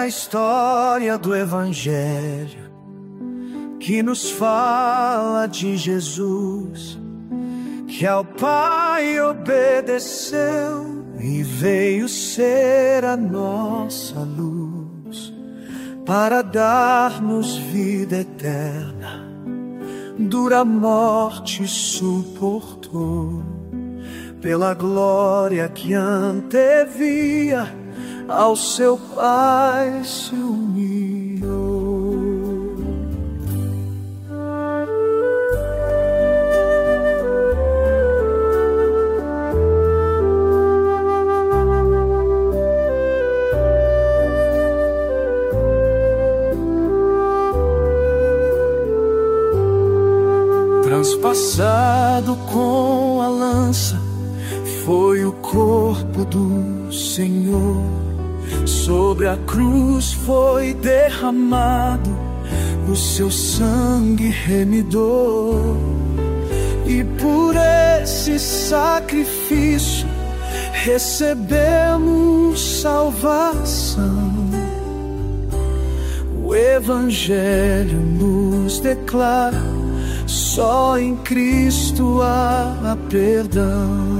história do Evangelho que nos fala de Jesus, que ao Pai obedeceu e veio ser a nossa luz, para dar-nos vida eterna. Dura morte suportou, pela glória que antevia, ao seu Pai se humilhou. Transpassado com a lança foi o corpo do Senhor, sobre a cruz foi derramado o seu sangue remidor, e por esse sacrifício recebemos salvação. O Evangelho nos declara: só em Cristo há perdão.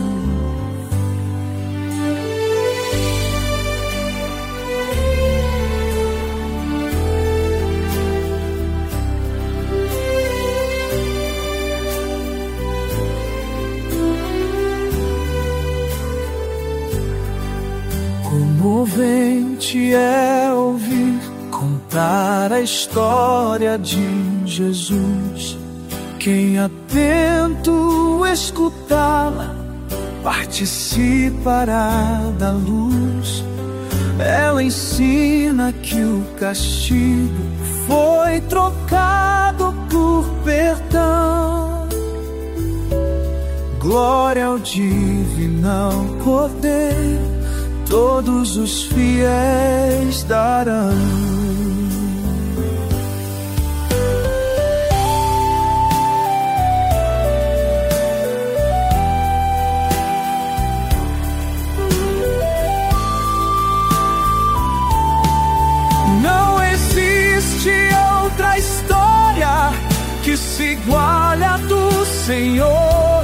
Comovente é ouvir contar a história de Jesus. Quem atento escutá-la participará da luz. Ela ensina que o castigo foi trocado por perdão. Glória ao divino poder, todos os fiéis darão. Outra história que se iguale à do Senhor.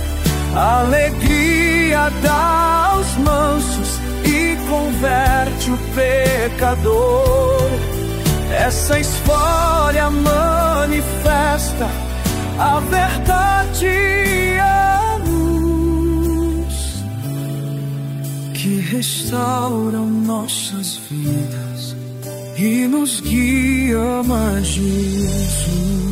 Alegria dá aos mansos e converte o pecador. Essa história manifesta a verdade e a luz que restauram nossas vidas e nos guia mais Jesus.